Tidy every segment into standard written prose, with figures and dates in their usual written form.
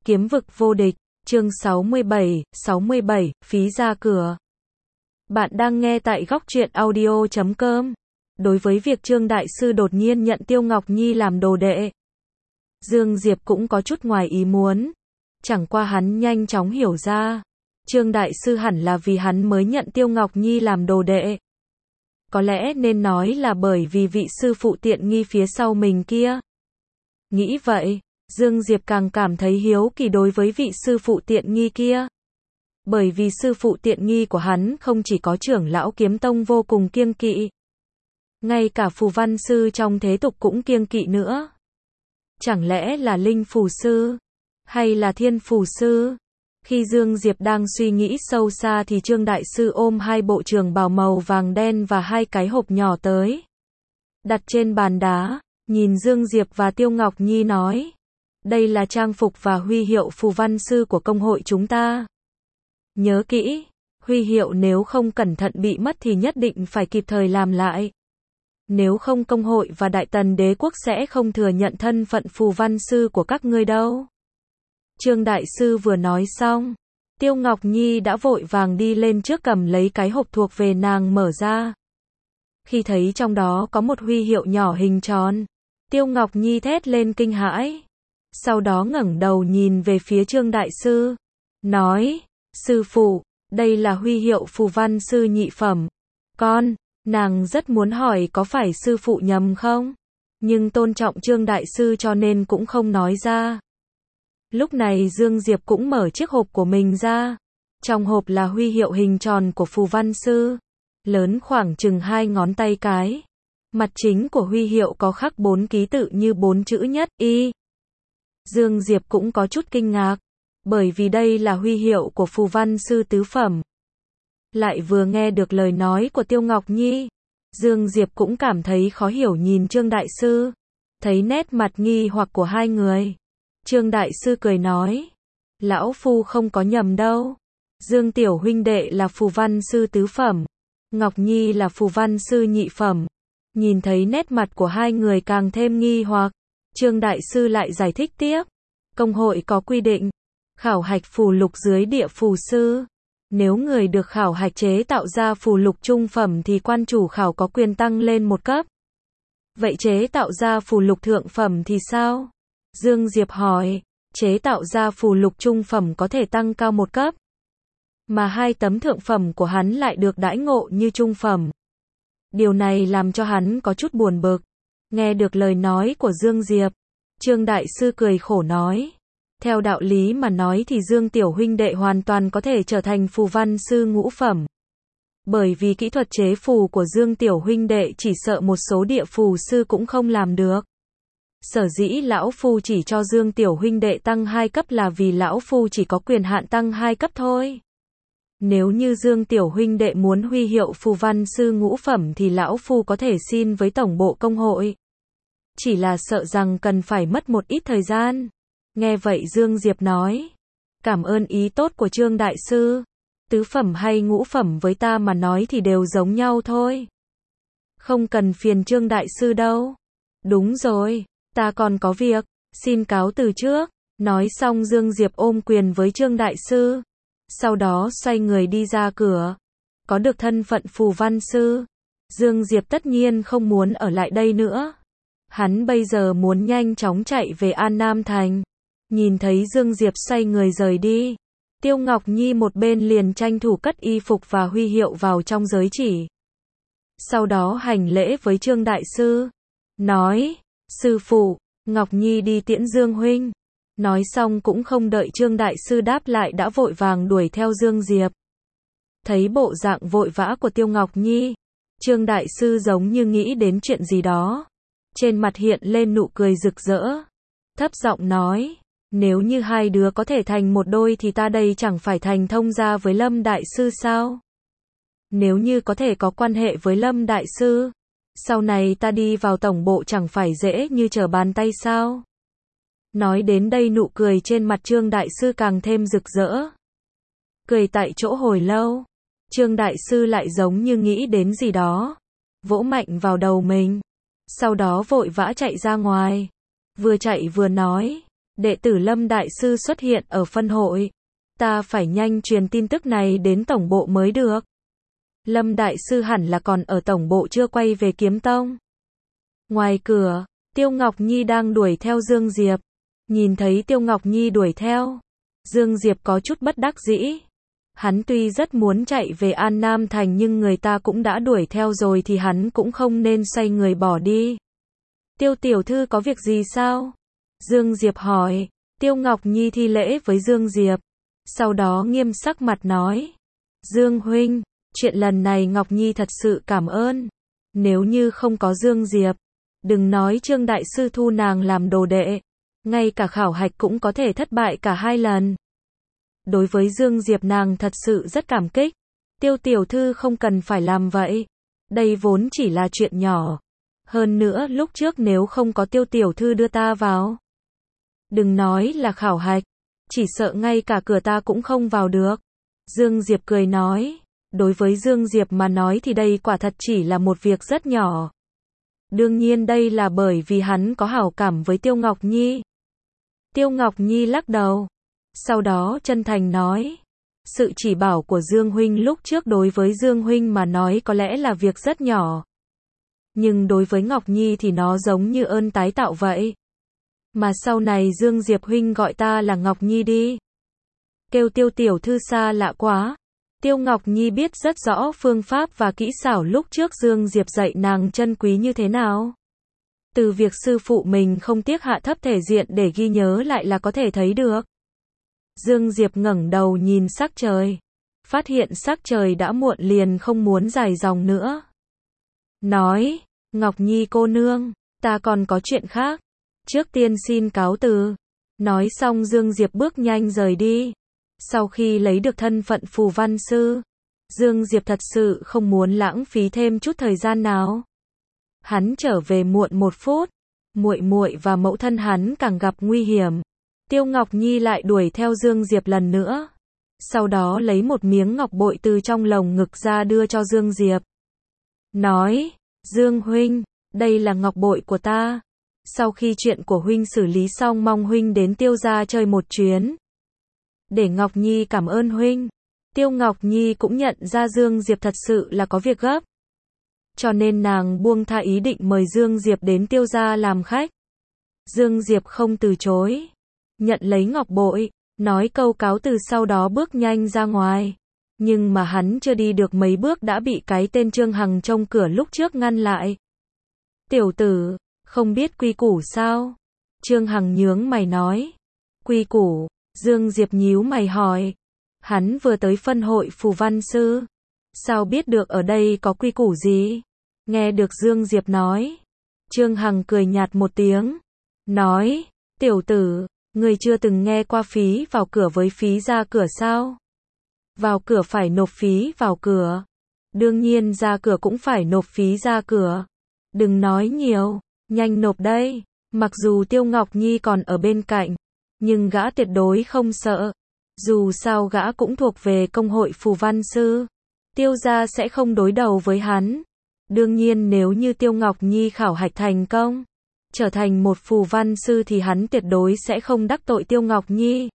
Kiếm vực vô địch, chương 67, phí ra cửa. Bạn đang nghe tại góc truyện audio.com. Đối với việc Trương Đại Sư đột nhiên nhận Tiêu Ngọc Nhi làm đồ đệ, Dương Diệp cũng có chút ngoài ý muốn. Chẳng qua hắn nhanh chóng hiểu ra, Trương Đại Sư hẳn là vì hắn mới nhận Tiêu Ngọc Nhi làm đồ đệ. Có lẽ nên nói là bởi vì vị sư phụ tiện nghi phía sau mình kia. Nghĩ vậy, Dương Diệp càng cảm thấy hiếu kỳ đối với vị sư phụ tiện nghi kia. Bởi vì sư phụ tiện nghi của hắn không chỉ có trưởng lão kiếm tông vô cùng kiêng kỵ, ngay cả phù văn sư trong thế tục cũng kiêng kỵ nữa. Chẳng lẽ là linh phù sư, hay là thiên phù sư? Khi Dương Diệp đang suy nghĩ sâu xa thì Trương Đại Sư ôm hai bộ trường bào màu vàng đen và hai cái hộp nhỏ tới, đặt trên bàn đá, nhìn Dương Diệp và Tiêu Ngọc Nhi nói: đây là trang phục và huy hiệu phù văn sư của công hội chúng ta. Nhớ kỹ, huy hiệu nếu không cẩn thận bị mất thì nhất định phải kịp thời làm lại. Nếu không công hội và Đại Tần đế quốc sẽ không thừa nhận thân phận phù văn sư của các ngươi đâu. Trương Đại Sư vừa nói xong, Tiêu Ngọc Nhi đã vội vàng đi lên trước cầm lấy cái hộp thuộc về nàng mở ra. Khi thấy trong đó có một huy hiệu nhỏ hình tròn, Tiêu Ngọc Nhi thét lên kinh hãi. Sau đó ngẩng đầu nhìn về phía Trương Đại Sư, nói: sư phụ, đây là huy hiệu phù văn sư nhị phẩm. Nàng rất muốn hỏi có phải sư phụ nhầm không? Nhưng tôn trọng Trương Đại Sư cho nên cũng không nói ra. Lúc này Dương Diệp cũng mở chiếc hộp của mình ra. Trong hộp là huy hiệu hình tròn của phù văn sư, lớn khoảng chừng 2 ngón tay cái. Mặt chính của huy hiệu có khắc 4 ký tự như 4 chữ nhất Y. Dương Diệp cũng có chút kinh ngạc, bởi vì đây là huy hiệu của phù văn sư tứ phẩm. Lại vừa nghe được lời nói của Tiêu Ngọc Nhi, Dương Diệp cũng cảm thấy khó hiểu nhìn Trương Đại Sư. Thấy nét mặt nghi hoặc của hai người, Trương Đại Sư cười nói: lão phu không có nhầm đâu. Dương tiểu huynh đệ là phù văn sư tứ phẩm, Ngọc Nhi là phù văn sư nhị phẩm. Nhìn thấy nét mặt của hai người càng thêm nghi hoặc, Trương Đại Sư lại giải thích tiếp: công hội có quy định, khảo hạch phù lục dưới địa phù sư. Nếu người được khảo hạch chế tạo ra phù lục trung phẩm thì quan chủ khảo có quyền tăng lên một cấp. Vậy chế tạo ra phù lục thượng phẩm thì sao? Dương Diệp hỏi. Chế tạo ra phù lục trung phẩm có thể tăng cao một cấp, mà 2 tấm thượng phẩm của hắn lại được đãi ngộ như trung phẩm. Điều này làm cho hắn có chút buồn bực. Nghe được lời nói của Dương Diệp, Trương Đại Sư cười khổ nói: theo đạo lý mà nói thì Dương tiểu huynh đệ hoàn toàn có thể trở thành phù văn sư ngũ phẩm. Bởi vì kỹ thuật chế phù của Dương tiểu huynh đệ chỉ sợ một số địa phù sư cũng không làm được. Sở dĩ lão phu chỉ cho Dương tiểu huynh đệ tăng 2 cấp là vì lão phu chỉ có quyền hạn tăng 2 cấp thôi. Nếu như Dương tiểu huynh đệ muốn huy hiệu phù văn sư ngũ phẩm thì lão phu có thể xin với tổng bộ công hội. Chỉ là sợ rằng cần phải mất một ít thời gian. Nghe vậy Dương Diệp nói: cảm ơn ý tốt của Trương Đại Sư. Tứ phẩm hay ngũ phẩm với ta mà nói thì đều giống nhau thôi. Không cần phiền Trương Đại Sư đâu. Đúng rồi, ta còn có việc, xin cáo từ trước. Nói xong Dương Diệp ôm quyền với Trương Đại Sư, sau đó xoay người đi ra cửa. Có được thân phận phù văn sư, Dương Diệp tất nhiên không muốn ở lại đây nữa. Hắn bây giờ muốn nhanh chóng chạy về An Nam Thành. Nhìn thấy Dương Diệp xoay người rời đi, Tiêu Ngọc Nhi một bên liền tranh thủ cất y phục và huy hiệu vào trong giới chỉ. Sau đó hành lễ với Trương Đại Sư, nói: sư phụ, Ngọc Nhi đi tiễn Dương huynh. Nói xong cũng không đợi Trương Đại Sư đáp lại đã vội vàng đuổi theo Dương Diệp. Thấy bộ dạng vội vã của Tiêu Ngọc Nhi, Trương Đại Sư giống như nghĩ đến chuyện gì đó, trên mặt hiện lên nụ cười rực rỡ, thấp giọng nói: nếu như hai đứa có thể thành một đôi thì ta đây chẳng phải thành thông gia với Lâm Đại Sư sao? Nếu như có thể có quan hệ với Lâm Đại Sư, sau này ta đi vào tổng bộ chẳng phải dễ như trở bàn tay sao? Nói đến đây nụ cười trên mặt Trương Đại Sư càng thêm rực rỡ. Cười tại chỗ hồi lâu, Trương Đại Sư lại giống như nghĩ đến gì đó, vỗ mạnh vào đầu mình, sau đó vội vã chạy ra ngoài. Vừa chạy vừa nói: đệ tử Lâm Đại Sư xuất hiện ở phân hội. Ta phải nhanh truyền tin tức này đến tổng bộ mới được. Lâm Đại Sư hẳn là còn ở tổng bộ chưa quay về Kiếm Tông. Ngoài cửa, Tiêu Ngọc Nhi đang đuổi theo Dương Diệp. Nhìn thấy Tiêu Ngọc Nhi đuổi theo, Dương Diệp có chút bất đắc dĩ. Hắn tuy rất muốn chạy về An Nam Thành nhưng người ta cũng đã đuổi theo rồi thì hắn cũng không nên xoay người bỏ đi. Tiêu tiểu thư có việc gì sao? Dương Diệp hỏi. Tiêu Ngọc Nhi thi lễ với Dương Diệp. Sau đó nghiêm sắc mặt nói. Dương huynh, chuyện lần này Ngọc Nhi thật sự cảm ơn. Nếu như không có Dương Diệp, đừng nói Trương Đại Sư thu nàng làm đồ đệ, ngay cả khảo hạch cũng có thể thất bại cả 2 lần. Đối với Dương Diệp nàng thật sự rất cảm kích. Tiêu tiểu thư không cần phải làm vậy. Đây vốn chỉ là chuyện nhỏ. Hơn nữa lúc trước nếu không có Tiêu tiểu thư đưa ta vào, đừng nói là khảo hạch, chỉ sợ ngay cả cửa ta cũng không vào được. Dương Diệp cười nói. Đối với Dương Diệp mà nói thì đây quả thật chỉ là một việc rất nhỏ. Đương nhiên đây là bởi vì hắn có hảo cảm với Tiêu Ngọc Nhi. Tiêu Ngọc Nhi lắc đầu. Sau đó chân thành nói. Sự chỉ bảo của Dương huynh lúc trước đối với Dương huynh mà nói có lẽ là việc rất nhỏ. Nhưng đối với Ngọc Nhi thì nó giống như ơn tái tạo vậy. Mà sau này Dương Diệp huynh gọi ta là Ngọc Nhi đi. Kêu Tiêu tiểu thư xa lạ quá. Tiêu Ngọc Nhi biết rất rõ phương pháp và kỹ xảo lúc trước Dương Diệp dạy nàng chân quý như thế nào. Từ việc sư phụ mình không tiếc hạ thấp thể diện để ghi nhớ lại là có thể thấy được. Dương Diệp ngẩng đầu nhìn sắc trời. Phát hiện sắc trời đã muộn liền không muốn dài dòng nữa. Nói, Ngọc Nhi cô nương, ta còn có chuyện khác. Trước tiên xin cáo từ. Nói xong Dương Diệp bước nhanh rời đi. Sau khi lấy được thân phận phù văn sư, Dương Diệp thật sự không muốn lãng phí thêm chút thời gian nào. Hắn trở về muộn 1 phút, muội muội và mẫu thân hắn càng gặp nguy hiểm. Tiêu Ngọc Nhi lại đuổi theo Dương Diệp lần nữa. Sau đó lấy một miếng ngọc bội từ trong lồng ngực ra đưa cho Dương Diệp. Nói, Dương huynh, đây là ngọc bội của ta. Sau khi chuyện của huynh xử lý xong mong huynh đến Tiêu gia chơi một chuyến. Để Ngọc Nhi cảm ơn huynh. Tiêu Ngọc Nhi cũng nhận ra Dương Diệp thật sự là có việc gấp. Cho nên nàng buông tha ý định mời Dương Diệp đến Tiêu gia làm khách. Dương Diệp không từ chối. Nhận lấy ngọc bội, nói câu cáo từ sau đó bước nhanh ra ngoài. Nhưng mà hắn chưa đi được mấy bước đã bị cái tên Trương Hằng trông cửa lúc trước ngăn lại. Tiểu tử, không biết quy củ sao? Trương Hằng nhướng mày nói. Quy củ? Dương Diệp nhíu mày hỏi. Hắn vừa tới phân hội phù văn sư. Sao biết được ở đây có quy củ gì? Nghe được Dương Diệp nói. Trương Hằng cười nhạt một tiếng. Nói, tiểu tử, người chưa từng nghe qua phí vào cửa với phí ra cửa sao? Vào cửa phải nộp phí vào cửa. Đương nhiên ra cửa cũng phải nộp phí ra cửa. Đừng nói nhiều, nhanh nộp đây. Mặc dù Tiêu Ngọc Nhi còn ở bên cạnh, nhưng gã tuyệt đối không sợ. Dù sao gã cũng thuộc về công hội phù văn sư. Tiêu gia sẽ không đối đầu với hắn. Đương nhiên nếu như Tiêu Ngọc Nhi khảo hạch thành công, trở thành một phù văn sư thì hắn tuyệt đối sẽ không đắc tội Tiêu Ngọc Nhi.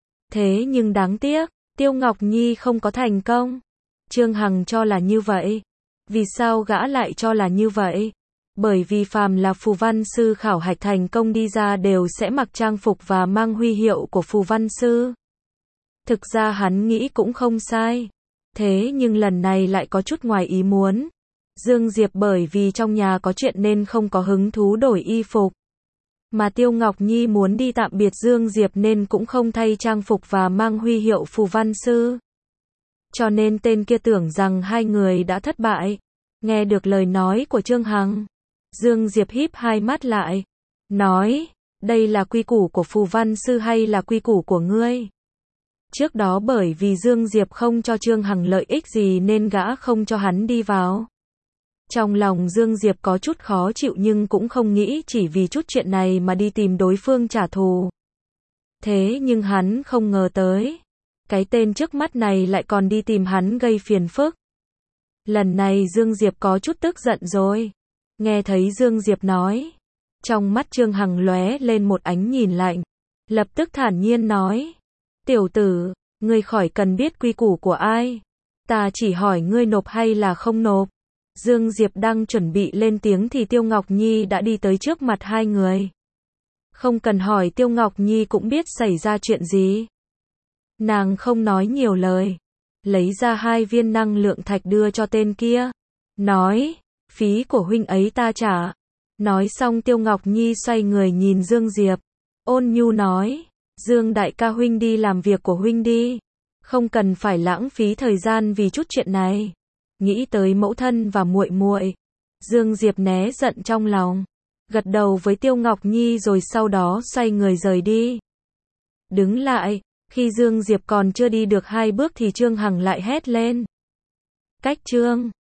Thế nhưng đáng tiếc, Tiêu Ngọc Nhi không có thành công. Trương Hằng cho là như vậy. Vì sao gã lại cho là như vậy? Bởi vì phàm là phù văn sư khảo hạch thành công đi ra đều sẽ mặc trang phục và mang huy hiệu của phù văn sư. Thực ra hắn nghĩ cũng không sai. Thế nhưng lần này lại có chút ngoài ý muốn. Dương Diệp bởi vì trong nhà có chuyện nên không có hứng thú đổi y phục. Mà Tiêu Ngọc Nhi muốn đi tạm biệt Dương Diệp nên cũng không thay trang phục và mang huy hiệu phù văn sư. Cho nên tên kia tưởng rằng hai người đã thất bại. Nghe được lời nói của Trương Hằng, Dương Diệp híp hai mắt lại. Nói, đây là quy củ của phù văn sư hay là quy củ của ngươi? Trước đó bởi vì Dương Diệp không cho Trương Hằng lợi ích gì nên gã không cho hắn đi vào. Trong lòng Dương Diệp có chút khó chịu nhưng cũng không nghĩ chỉ vì chút chuyện này mà đi tìm đối phương trả thù. Thế nhưng hắn không ngờ tới, cái tên trước mắt này lại còn đi tìm hắn gây phiền phức. Lần này Dương Diệp có chút tức giận rồi. Nghe thấy Dương Diệp nói, trong mắt Trương Hằng lóe lên một ánh nhìn lạnh. lập tức thản nhiên nói. Tiểu tử, ngươi khỏi cần biết quy củ của ai. Ta chỉ hỏi ngươi nộp hay là không nộp. Dương Diệp đang chuẩn bị lên tiếng thì Tiêu Ngọc Nhi đã đi tới trước mặt hai người. Không cần hỏi Tiêu Ngọc Nhi cũng biết xảy ra chuyện gì. Nàng không nói nhiều lời. Lấy ra 2 viên năng lượng thạch đưa cho tên kia. Nói, phí của huynh ấy ta trả. Nói xong Tiêu Ngọc Nhi xoay người nhìn Dương Diệp. Ôn nhu nói, Dương đại ca huynh đi làm việc của huynh đi. Không cần phải lãng phí thời gian vì chút chuyện này. Nghĩ tới mẫu thân và muội muội, Dương Diệp né giận trong lòng. Gật đầu với Tiêu Ngọc Nhi rồi sau đó xoay người rời đi. Đứng lại, khi Dương Diệp còn chưa đi được 2 bước thì Trương Hằng lại hét lên. Cách Trương.